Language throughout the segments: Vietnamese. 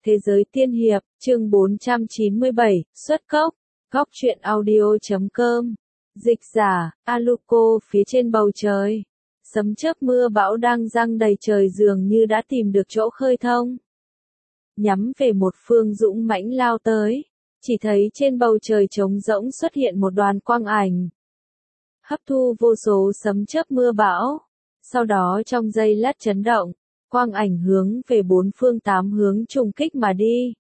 Thế giới tiên hiệp, chương 497, xuất cốc, góc truyện audio.com. Dịch giả, Aluko phía trên bầu trời. Sấm chớp mưa bão đang giăng đầy trời dường như đã tìm được chỗ khơi thông. Nhắm về một phương dũng mãnh lao tới. Chỉ thấy trên bầu trời trống rỗng xuất hiện một đoàn quang ảnh. Hấp thu vô số sấm chớp mưa bão. Sau đó trong giây lát chấn động. Quang ảnh hướng về bốn phương tám hướng trùng kích mà đi.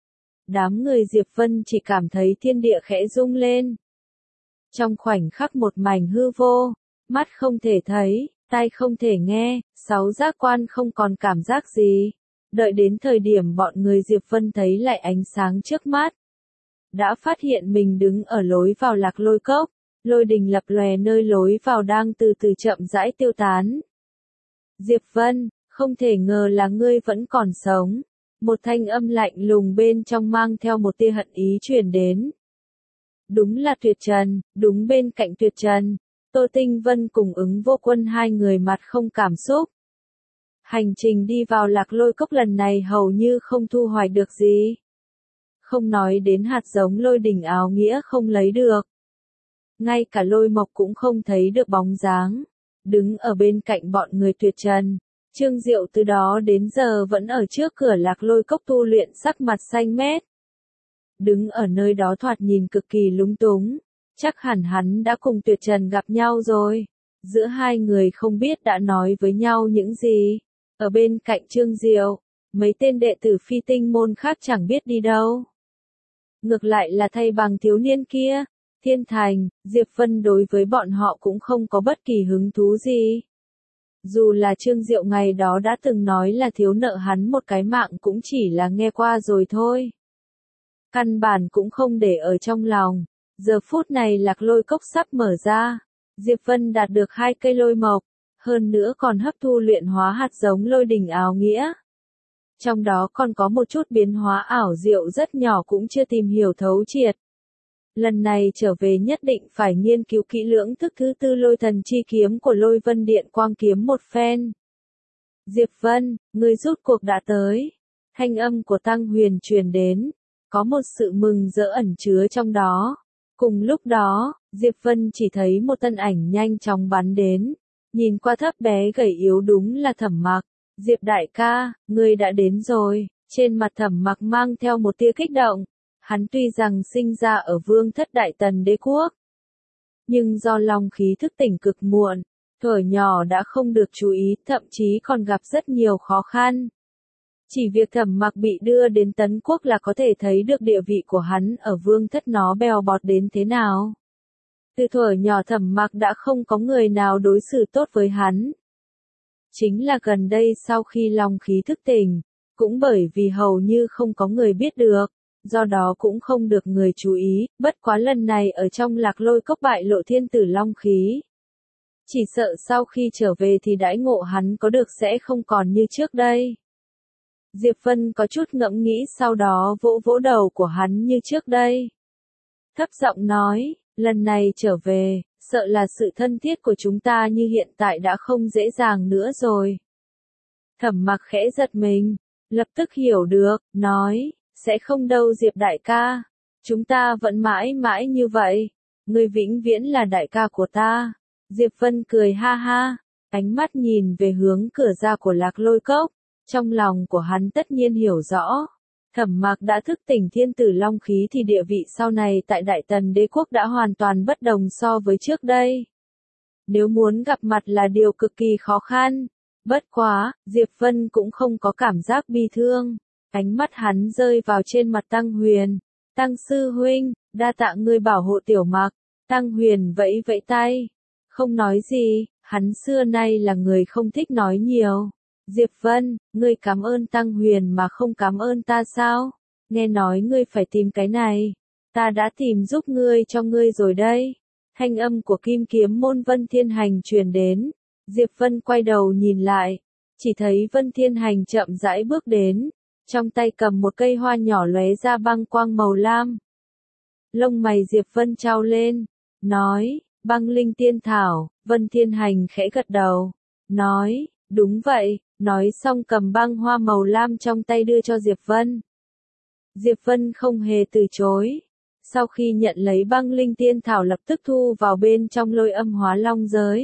Đám người Diệp Vân chỉ cảm thấy thiên địa khẽ rung lên. Trong khoảnh khắc một mảnh hư vô, mắt không thể thấy, tai không thể nghe, sáu giác quan không còn cảm giác gì. Đợi đến thời điểm bọn người Diệp Vân thấy lại ánh sáng trước mắt. Đã phát hiện mình đứng ở lối vào Lạc Lôi Cốc, lôi đình lập lòe nơi lối vào đang từ từ chậm rãi tiêu tán. Diệp Vân, không thể ngờ là ngươi vẫn còn sống. Một thanh âm lạnh lùng bên trong mang theo một tia hận ý truyền đến. Đúng là Tuyệt Trần, đúng bên cạnh Tuyệt Trần, Tô Tinh Vân cùng Ứng Vô Quân hai người mặt không cảm xúc. Hành trình đi vào Lạc Lôi Cốc lần này hầu như không thu hoạch được gì. Không nói đến hạt giống lôi đỉnh áo nghĩa không lấy được. Ngay cả Lôi Mộc cũng không thấy được bóng dáng. Đứng ở bên cạnh bọn người Tuyệt Trần, Trương Diệu từ đó đến giờ vẫn ở trước cửa Lạc Lôi Cốc tu luyện, sắc mặt xanh mét. Đứng ở nơi đó thoạt nhìn cực kỳ lúng túng, chắc hẳn hắn đã cùng Tuyệt Trần gặp nhau rồi. Giữa hai người không biết đã nói với nhau những gì. Ở bên cạnh Trương Diệu, mấy tên đệ tử Phi Tinh môn khác chẳng biết đi đâu. Ngược lại là thay bằng thiếu niên kia, Thiên Thành, Diệp Vân đối với bọn họ cũng không có bất kỳ hứng thú gì. Dù là Trương Diệu ngày đó đã từng nói là thiếu nợ hắn một cái mạng cũng chỉ là nghe qua rồi thôi. Căn bản cũng không để ở trong lòng. Giờ phút này Lạc Lôi Cốc sắp mở ra. Diệp Vân đạt được 2 cây lôi mộc. Hơn nữa còn hấp thu luyện hóa hạt giống lôi đỉnh áo nghĩa. Trong đó còn có một chút biến hóa ảo diệu rất nhỏ cũng chưa tìm hiểu thấu triệt. Lần này trở về nhất định phải nghiên cứu kỹ lưỡng thức thứ tư lôi thần chi kiếm của Lôi Vân Điện Quang kiếm một phen. Diệp Vân, ngươi rút cuộc đã tới. Thanh âm của Tăng Huyền truyền đến. Có một sự mừng rỡ ẩn chứa trong đó. Cùng lúc đó, Diệp Vân chỉ thấy một thân ảnh nhanh chóng bắn đến. Nhìn qua thấp bé gầy yếu đúng là Thẩm Mặc. Diệp đại ca, ngươi đã đến rồi. Trên mặt Thẩm Mặc mang theo một tia kích động. Hắn tuy rằng sinh ra ở Vương Thất Đại Tần Đế Quốc, nhưng do long khí thức tỉnh cực muộn, thuở nhỏ đã không được chú ý, thậm chí còn gặp rất nhiều khó khăn. Chỉ việc Thẩm Mặc bị đưa đến Tấn Quốc là có thể thấy được địa vị của hắn ở Vương Thất nó bèo bọt đến thế nào. Từ thuở nhỏ Thẩm Mặc đã không có người nào đối xử tốt với hắn. Chính là gần đây sau khi long khí thức tỉnh, cũng bởi vì hầu như không có người biết được. Do đó cũng không được người chú ý, bất quá lần này ở trong Lạc Lôi Cốc bại lộ thiên tử long khí. Chỉ sợ sau khi trở về thì đãi ngộ hắn có được sẽ không còn như trước đây. Diệp Vân có chút ngẫm nghĩ sau đó vỗ vỗ đầu của hắn như trước đây. Thấp giọng nói, lần này trở về, sợ là sự thân thiết của chúng ta như hiện tại đã không dễ dàng nữa rồi. Thẩm Mặc khẽ giật mình, lập tức hiểu được, nói. Sẽ không đâu Diệp đại ca. Chúng ta vẫn mãi mãi như vậy. Ngươi vĩnh viễn là đại ca của ta. Diệp Vân cười ha ha. Ánh mắt nhìn về hướng cửa ra của Lạc Lôi Cốc. Trong lòng của hắn tất nhiên hiểu rõ. Thẩm Mặc đã thức tỉnh thiên tử long khí thì địa vị sau này tại Đại Tần Đế Quốc đã hoàn toàn bất đồng so với trước đây. Nếu muốn gặp mặt là điều cực kỳ khó khăn. Bất quá, Diệp Vân cũng không có cảm giác bi thương. Ánh mắt hắn rơi vào trên mặt Tăng Huyền. Tăng sư huynh, đa tạ ngươi bảo hộ Tiểu Mặc. Tăng Huyền vẫy vẫy tay. Không nói gì, hắn xưa nay là người không thích nói nhiều. Diệp Vân, ngươi cảm ơn Tăng Huyền mà không cảm ơn ta sao? Nghe nói ngươi phải tìm cái này. Ta đã tìm giúp ngươi cho ngươi rồi đây. Thanh âm của Kim Kiếm môn Vân Thiên Hành truyền đến. Diệp Vân quay đầu nhìn lại. Chỉ thấy Vân Thiên Hành chậm rãi bước đến. Trong tay cầm một cây hoa nhỏ lóe ra băng quang màu lam. Lông mày Diệp Vân trao lên, nói, băng linh tiên thảo. Vân Thiên Hành khẽ gật đầu, nói, đúng vậy, nói xong cầm băng hoa màu lam trong tay đưa cho Diệp Vân. Diệp Vân không hề từ chối. Sau khi nhận lấy băng linh tiên thảo lập tức thu vào bên trong lôi âm hóa long giới.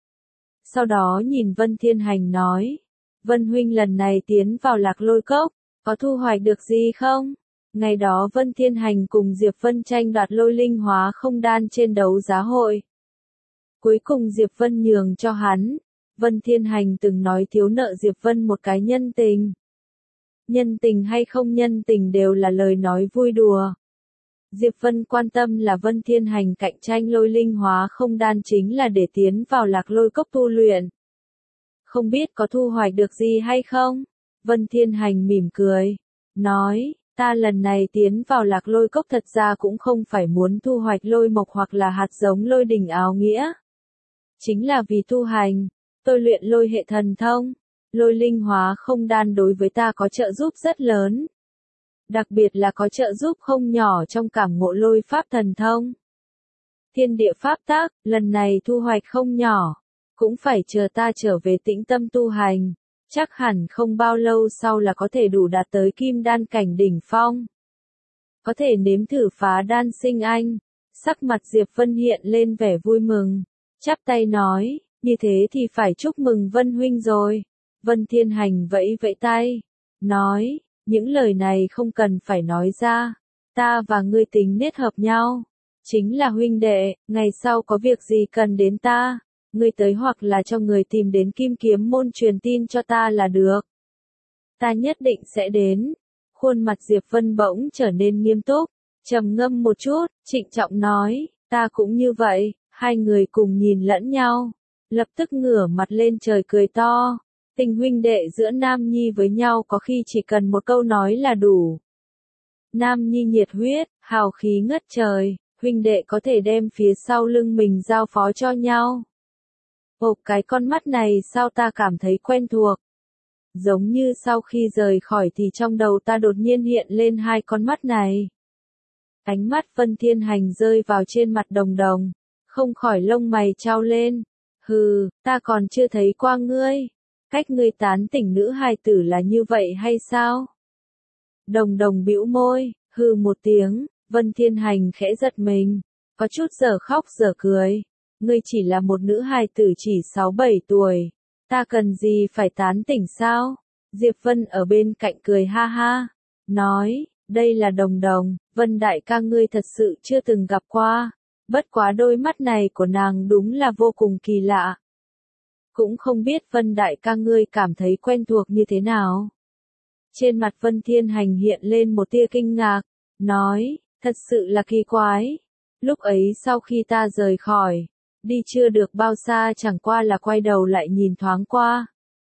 Sau đó nhìn Vân Thiên Hành nói, Vân huynh lần này tiến vào Lạc Lôi Cốc, có thu hoạch được gì không? Ngày đó Vân Thiên Hành cùng Diệp Vân tranh đoạt lôi linh hóa không đan trên đấu giá hội. Cuối cùng Diệp Vân nhường cho hắn. Vân Thiên Hành từng nói thiếu nợ Diệp Vân một cái nhân tình. Nhân tình hay không nhân tình đều là lời nói vui đùa. Diệp Vân quan tâm là Vân Thiên Hành cạnh tranh lôi linh hóa không đan chính là để tiến vào Lạc Lôi Cốc tu luyện. Không biết có thu hoạch được gì hay không? Vân Thiên Hành mỉm cười, nói, ta lần này tiến vào Lạc Lôi Cốc thật ra cũng không phải muốn thu hoạch lôi mộc hoặc là hạt giống lôi đỉnh áo nghĩa. Chính là vì tu hành, tôi luyện lôi hệ thần thông, lôi linh hóa không đan đối với ta có trợ giúp rất lớn. Đặc biệt là có trợ giúp không nhỏ trong cảm ngộ lôi pháp thần thông. Thiên địa pháp tác, lần này thu hoạch không nhỏ, cũng phải chờ ta trở về tĩnh tâm tu hành, chắc hẳn không bao lâu sau là có thể đủ đạt tới kim đan cảnh đỉnh phong. Có thể nếm thử phá đan sinh anh, sắc mặt Diệp Vân hiện lên vẻ vui mừng, chắp tay nói, như thế thì phải chúc mừng Vân huynh rồi. Vân Thiên Hành vẫy vẫy tay, nói, những lời này không cần phải nói ra, ta và ngươi tính nết hợp nhau, chính là huynh đệ, ngày sau có việc gì cần đến ta, ngươi tới hoặc là cho người tìm đến Kim Kiếm môn truyền tin cho ta là được. Ta nhất định sẽ đến. Khuôn mặt Diệp Vân bỗng trở nên nghiêm túc, trầm ngâm một chút, trịnh trọng nói, ta cũng như vậy. Hai người cùng nhìn lẫn nhau, lập tức ngửa mặt lên trời cười to. Tình huynh đệ giữa Nam Nhi với nhau có khi chỉ cần một câu nói là đủ. Nam Nhi nhiệt huyết, hào khí ngất trời, huynh đệ có thể đem phía sau lưng mình giao phó cho nhau. Ồ, cái con mắt này sao ta cảm thấy quen thuộc. Giống như sau khi rời khỏi thì trong đầu ta đột nhiên hiện lên hai con mắt này. Ánh mắt Vân Thiên Hành rơi vào trên mặt Đồng Đồng, không khỏi lông mày trao lên. Hừ, ta còn chưa thấy qua ngươi. Cách ngươi tán tỉnh nữ hài tử là như vậy hay sao? Đồng Đồng bĩu môi, hừ một tiếng, Vân Thiên Hành khẽ giật mình, có chút giờ khóc giờ cười. Ngươi chỉ là một nữ hài tử chỉ 6-7 tuổi, ta cần gì phải tán tỉnh sao? Diệp Vân ở bên cạnh cười ha ha, nói, đây là Đồng Đồng, Vân đại ca ngươi thật sự chưa từng gặp qua, bất quá đôi mắt này của nàng đúng là vô cùng kỳ lạ. Cũng không biết Vân đại ca ngươi cảm thấy quen thuộc như thế nào. Trên mặt Vân Thiên Hành hiện lên một tia kinh ngạc, nói, thật sự là kỳ quái. Lúc ấy sau khi ta rời khỏi, đi chưa được bao xa chẳng qua là quay đầu lại nhìn thoáng qua.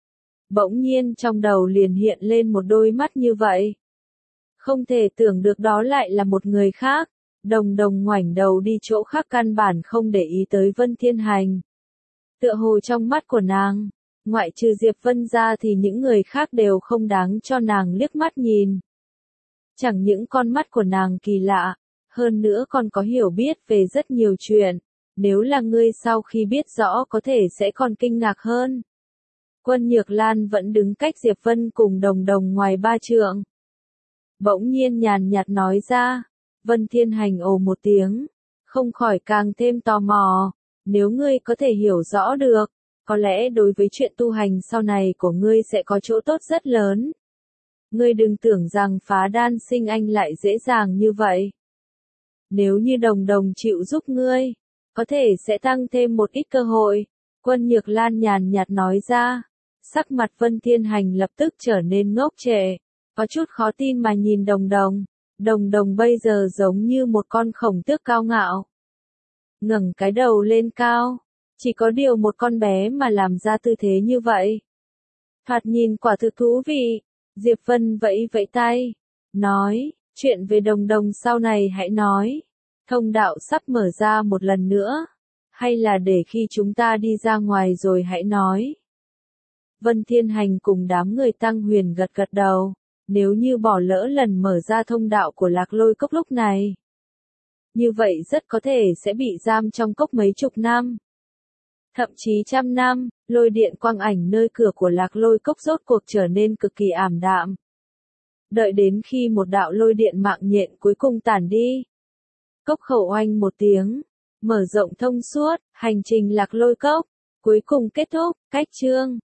Bỗng nhiên trong đầu liền hiện lên một đôi mắt như vậy. Không thể tưởng được đó lại là một người khác. Đồng Đồng ngoảnh đầu đi chỗ khác căn bản không để ý tới Vân Thiên Hành. Tựa hồ trong mắt của nàng, ngoại trừ Diệp Vân ra thì những người khác đều không đáng cho nàng liếc mắt nhìn. Chẳng những con mắt của nàng kỳ lạ, hơn nữa còn có hiểu biết về rất nhiều chuyện. Nếu là ngươi sau khi biết rõ có thể sẽ còn kinh ngạc hơn. Quân Nhược Lan vẫn đứng cách Diệp Vân cùng Đồng Đồng ngoài 3 trượng. Bỗng nhiên nhàn nhạt nói ra, Vân Thiên Hành ồ một tiếng, không khỏi càng thêm tò mò. Nếu ngươi có thể hiểu rõ được, có lẽ đối với chuyện tu hành sau này của ngươi sẽ có chỗ tốt rất lớn. Ngươi đừng tưởng rằng phá đan sinh anh lại dễ dàng như vậy. Nếu như Đồng Đồng chịu giúp ngươi, có thể sẽ tăng thêm một ít cơ hội. Quân Nhược Lan nhàn nhạt nói ra. Sắc mặt Vân Thiên Hành lập tức trở nên ngốc trệ, có chút khó tin mà nhìn Đồng Đồng. Đồng Đồng bây giờ giống như một con khổng tước cao ngạo. Ngẩng cái đầu lên cao, chỉ có điều một con bé mà làm ra tư thế như vậy. Thoạt nhìn quả thực thú vị. Diệp Vân vẫy vẫy tay, nói, chuyện về Đồng Đồng sau này hãy nói. Thông đạo sắp mở ra một lần nữa, hay là để khi chúng ta đi ra ngoài rồi hãy nói. Vân Thiên Hành cùng đám người Tăng Huyền gật gật đầu, nếu như bỏ lỡ lần mở ra thông đạo của Lạc Lôi Cốc lúc này. Như vậy rất có thể sẽ bị giam trong cốc mấy chục năm. Thậm chí trăm năm, lôi điện quang ảnh nơi cửa của Lạc Lôi Cốc rốt cuộc trở nên cực kỳ ảm đạm. đợi đến khi một đạo lôi điện mạng nhện cuối cùng tản đi. Cốc khẩu oanh một tiếng, mở rộng thông suốt, hành trình lạc lôi cốc, cuối cùng kết thúc, cách chương.